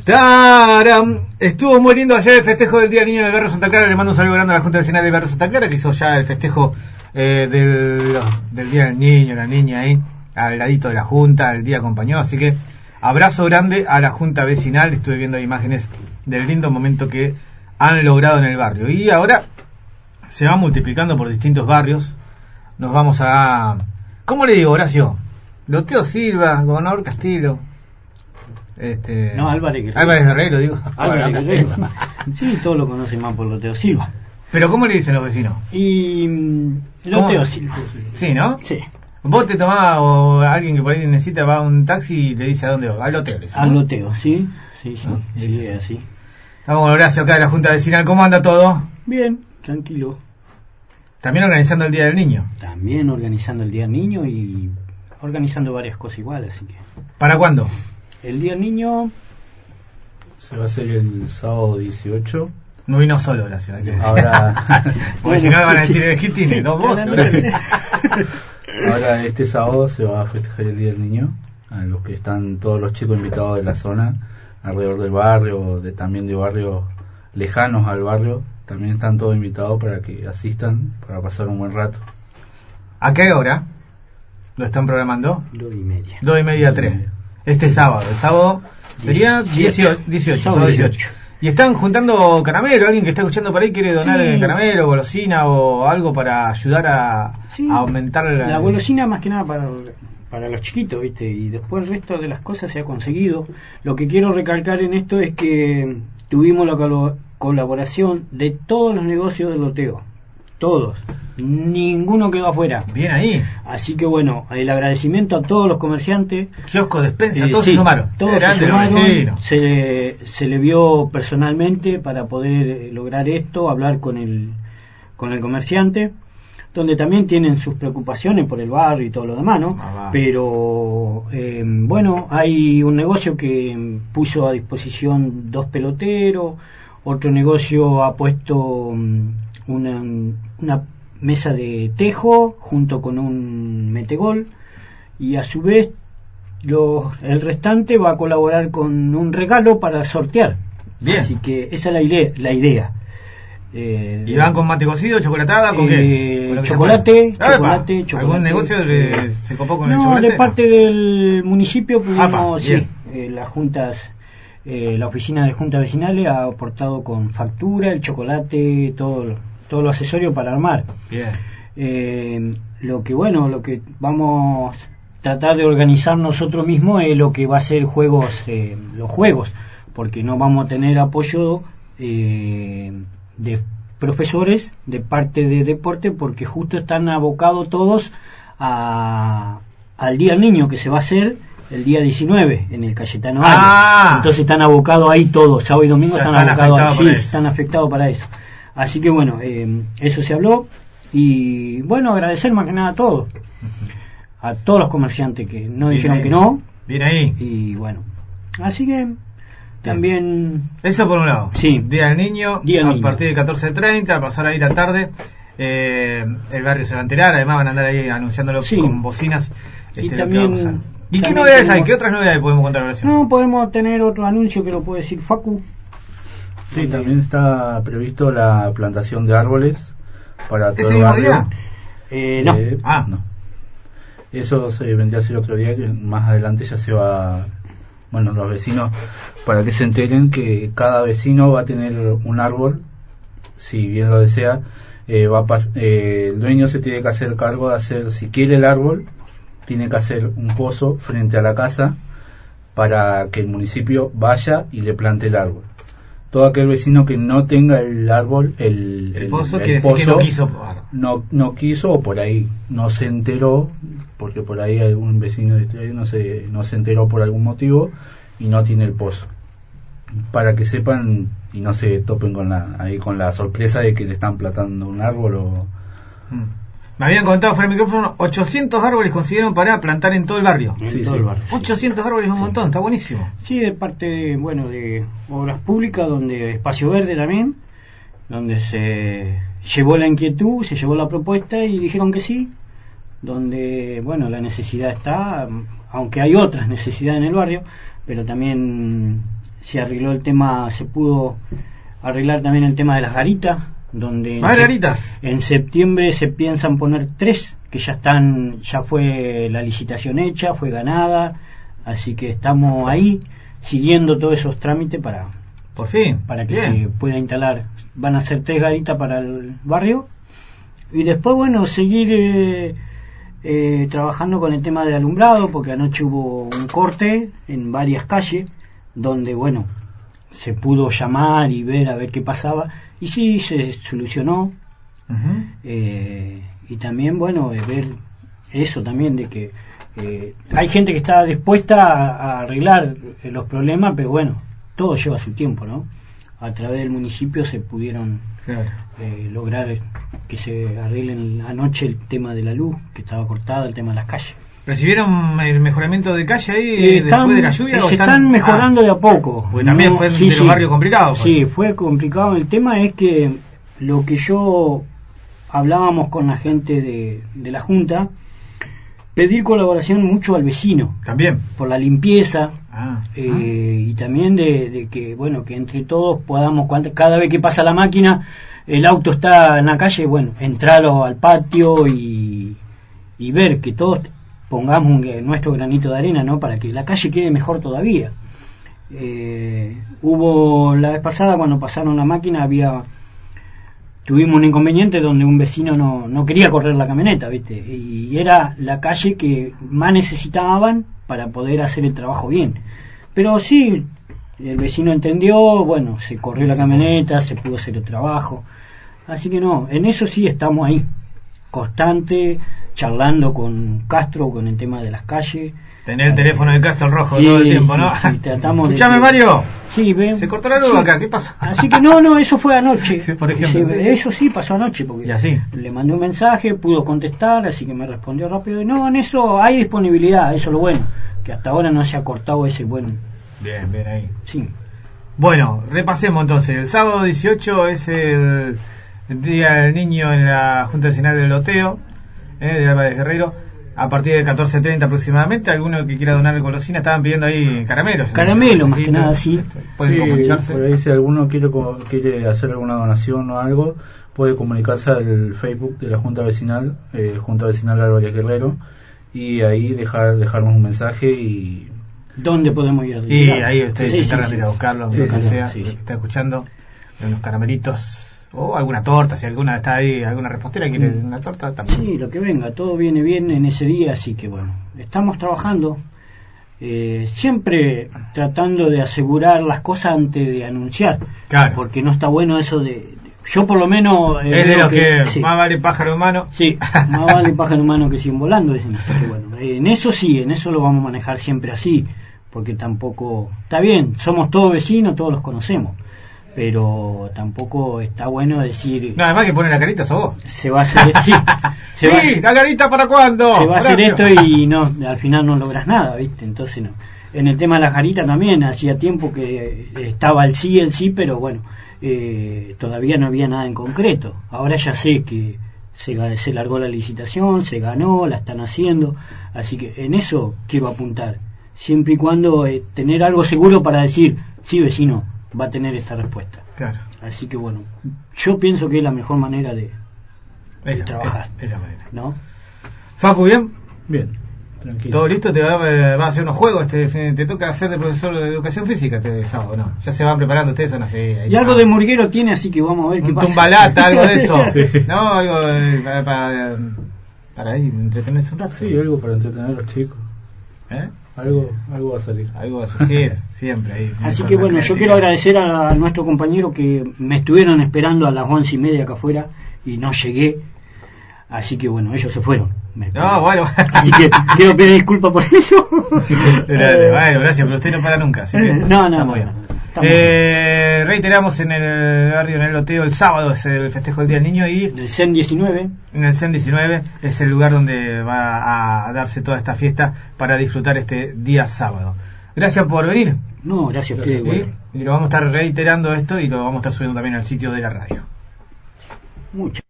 ¡Taram! Estuvo muy lindo ayer el festejo del Día del Niño del Barrio Santa Clara. Le mando un saludo grande a la Junta Vecinal del Barrio Santa Clara, que hizo ya el festejo del Día del Niño, la niña ahí, al ladito de la Junta, el día acompañó. Así que abrazo grande a la Junta Vecinal. Estuve viendo imágenes del lindo momento que han logrado en el barrio. Y ahora se va multiplicando por distintos barrios. Nos vamos a... ¿Cómo le digo, Horacio? Loteo Silva, Gobernador Castillo. No, Álvarez Guerrero, digo. Álvarez Guerrero. Sí, todos lo conocen más por Loteo Silva. ¿Pero cómo le dicen los vecinos? Y Loteo Silva. Sí, ¿no? Sí. Vos te tomás, o alguien que por ahí necesita, va a un taxi y le dice a dónde va. Al Loteo, ¿no? Al Loteo, sí. Sí, ¿No? sí, así. Estamos con Horacio acá de la Junta Vecinal. ¿Cómo anda todo? Bien, tranquilo. También organizando el Día del Niño. También organizando el Día del Niño y organizando varias cosas igual, así que... ¿Para cuándo? El Día del Niño... Se va a hacer el sábado 18. No vino solo, Horacio. Ahora... Porque si no van a decir, ¿qué tiene? Dos voces, Horacio. Ahora este sábado se va a festejar el Día del Niño. A los que están todos los chicos invitados de la zona, alrededor del barrio, también de barrios lejanos al barrio, también están todos invitados para que asistan, para pasar un buen rato. ¿A qué hora lo están programando? 2:30. 2:30 a 3. Este sábado. El sábado sería 18. Y están juntando caramelo. Alguien que está escuchando por ahí quiere donar caramelo, golosina o algo para ayudar a aumentar la golosina, más que nada para los chiquitos, ¿viste? Y después el resto de las cosas se ha conseguido. Lo que quiero recalcar en esto es que tuvimos la colaboración de todos los negocios del loteo. Todos. Ninguno quedó afuera. Bien ahí. Así que bueno, el agradecimiento a todos los comerciantes. Kiosco, despensa, todos se sumaron. Todos se sumaron. Se le vio personalmente para poder lograr esto, hablar con el comerciante, donde también tienen sus preocupaciones por el barrio y todo lo demás, ¿no? Pero bueno, hay un negocio que puso a disposición 2 peloteros, otro negocio ha puesto una mesa de tejo junto con un metegol, y a su vez el restante va a colaborar con un regalo para sortear. Bien. Así que esa es la idea. ¿Y van con mate cocido, chocolatada, con qué? Chocolate. ¿Algún negocio se copó con el chocolate? No, de parte del municipio pudimos, las juntas, la oficina de juntas vecinales ha aportado con factura, el chocolate, todo lo accesorio para armar. Bien. Lo que vamos a tratar de organizar nosotros mismos es lo que va a ser los juegos, porque no vamos a tener apoyo de profesores de parte de deporte, porque justo están abocados todos al Día del Niño, que se va a hacer el día 19 en el Cayetano Arias. Entonces están abocados ahí todos, sábado y domingo están abocados ahí, están afectados para eso. Así que bueno, eso se habló, y bueno, agradecer más que nada a todos, a todos los comerciantes que no dijeron que no. Bien ahí. Y bueno, así que también... Eso por un lado. Sí. Día del Niño, a partir de 14:30, a pasar ahí la tarde. El barrio se va a enterar, además van a andar ahí anunciándolo con bocinas. Y también... ¿Y qué novedades hay? ¿Qué otras novedades podemos contar ahora? No, podemos tener otro anuncio que lo puede decir Facu. Sí, también está previsto la plantación de árboles para todo el barrio. No. Eso se vendría a ser otro día, que más adelante ya se va... Bueno, los vecinos, para que se enteren que cada vecino va a tener un árbol, si bien lo desea, el dueño se tiene que hacer cargo de hacer, si quiere el árbol, tiene que hacer un pozo frente a la casa para que el municipio vaya y le plante el árbol. Todo aquel vecino que no tenga el árbol, el pozo, quiere decir que no quiso. No quiso, o por ahí no se enteró, porque por ahí algún vecino no se enteró por algún motivo y no tiene el pozo. Para que sepan y no se topen con la sorpresa de que le están plantando un árbol o... Me habían contado fuera del micrófono, 800 árboles consiguieron para plantar en todo el barrio. Todo el barrio. 800 árboles es un montón, está buenísimo. Sí, de parte de Obras Públicas, donde Espacio Verde también, donde se llevó la inquietud, se llevó la propuesta y dijeron que sí, donde, bueno, la necesidad está, aunque hay otras necesidades en el barrio, pero también se arregló el tema, se pudo arreglar también el tema de las garitas, donde garitas. En septiembre se piensan poner 3, que ya fue la licitación hecha, fue ganada, así que estamos ahí siguiendo todos esos trámites para por fin, para que bien, se pueda instalar. Van a ser 3 garitas para el barrio y después, bueno, seguir trabajando con el tema de alumbrado, porque anoche hubo un corte en varias calles donde, bueno, se pudo llamar y ver a ver qué pasaba, y sí, se solucionó. Y también, bueno, ver eso también, de que hay gente que está dispuesta a arreglar los problemas, pero bueno, todo lleva su tiempo, ¿no? A través del municipio se pudieron lograr que se arreglen anoche el tema de la luz, que estaba cortada, el tema de las calles. ¿Recibieron el mejoramiento de calle ahí después de la lluvia? Se están mejorando de a poco. Porque también fue de los barrios complicados. Pues. Sí, fue complicado. El tema es que lo que yo hablábamos con la gente de la Junta, pedir colaboración mucho al vecino. También. Por la limpieza. Y también de que, bueno, que entre todos podamos, cada vez que pasa la máquina, el auto está en la calle, bueno, entrarlo al patio y ver que todos pongamos nuestro granito de arena, ¿no? Para que la calle quede mejor todavía. Hubo la vez pasada, cuando pasaron la máquina, tuvimos un inconveniente donde un vecino no quería correr la camioneta, ¿viste? Y era la calle que más necesitaban para poder hacer el trabajo bien. Pero sí, el vecino entendió, bueno, se corrió la camioneta, se pudo hacer el trabajo. Así que no, en eso sí estamos ahí, constante, charlando con Castro, con el tema de las calles. Tener el teléfono de Castro rojo todo el tiempo, ¿no? Sí, tratamos. Escuchame, Mario. Sí, ven. Se cortó la luz acá, ¿qué pasó? Así que no, eso fue anoche. Sí, por ejemplo, eso sí pasó anoche, porque y así le mandé un mensaje, pudo contestar, así que me respondió rápido. Y no, en eso hay disponibilidad, eso es lo bueno, que hasta ahora no se ha cortado ese buen. Bien ahí. Sí. Bueno, repasemos entonces. El sábado 18 es el Día del Niño en la Junta Vecinal del Loteo, de Álvarez Guerrero. A partir de 14:30 aproximadamente, alguno que quiera donar golosina, estaban pidiendo ahí caramelos. Caramelo, más que nada, sí. Pueden comunicarse. Por ahí, si alguno quiere hacer alguna donación o algo, puede comunicarse al Facebook de la Junta Vecinal, Junta Vecinal Álvarez Guerrero, y ahí dejarnos un mensaje y... ¿Dónde podemos ir? Y ahí ustedes se encargan de ir a buscarlo, lo que sea, que está escuchando, de unos caramelitos. O alguna torta, si alguna está ahí, alguna repostera quiere una torta también. Sí, lo que venga, todo viene bien en ese día, así que bueno, estamos trabajando, siempre tratando de asegurar las cosas antes de anunciar, claro, porque no está bueno eso yo por lo menos... es de los que sí, más vale pájaro humano. Sí, más vale pájaro humano que 100 volando, dicen. Así que bueno, en eso lo vamos a manejar siempre así, porque tampoco... Está bien, somos todos vecinos, todos los conocemos, pero tampoco está bueno decir... No, además que pone la carita sos vos. Se va a hacer ¿la carita para cuándo? Se va a hacer esto y no, al final no logras nada, ¿viste? Entonces no. En el tema de la carita también, hacía tiempo que estaba el sí, pero bueno, todavía no había nada en concreto. Ahora ya sé que se largó la licitación, se ganó, la están haciendo, así que en eso quiero apuntar. Siempre y cuando tener algo seguro para decir, sí, vecino, va a tener esta respuesta. Claro. Así que bueno, yo pienso que es la mejor manera de trabajar. Es la manera. ¿No? Facu, ¿bien? Bien, tranquilo. ¿Todo listo? ¿Te va a hacer unos juegos? ¿Te toca hacer de profesor de educación física este sábado? ¿No? Ya se van preparando ustedes, son así. Y algo de murguero tiene, así que vamos a ver qué pasa. Un tumbalata, algo de eso. Sí. ¿No? Algo para ahí entretenerse un rato. Sí, algo para entretener a los chicos. Algo va a salir. Algo va a surgir, siempre ahí. Así que bueno, yo quiero agradecer a nuestro compañero que me estuvieron esperando a las 11:30 acá afuera y no llegué. Así que bueno, ellos se fueron. No, bueno. Así que quiero pedir disculpas por eso. Bueno, gracias, pero usted no para nunca. Así que no, estamos bien. Reiteramos en el barrio, en el Loteo, el sábado es el festejo del Día del Niño y el CEN 19. En el CEN 19 es el lugar donde va a darse toda esta fiesta para disfrutar este día sábado. Gracias por venir. No, gracias a ustedes. Bueno. Y lo vamos a estar reiterando esto y lo vamos a estar subiendo también al sitio de la radio. Muchas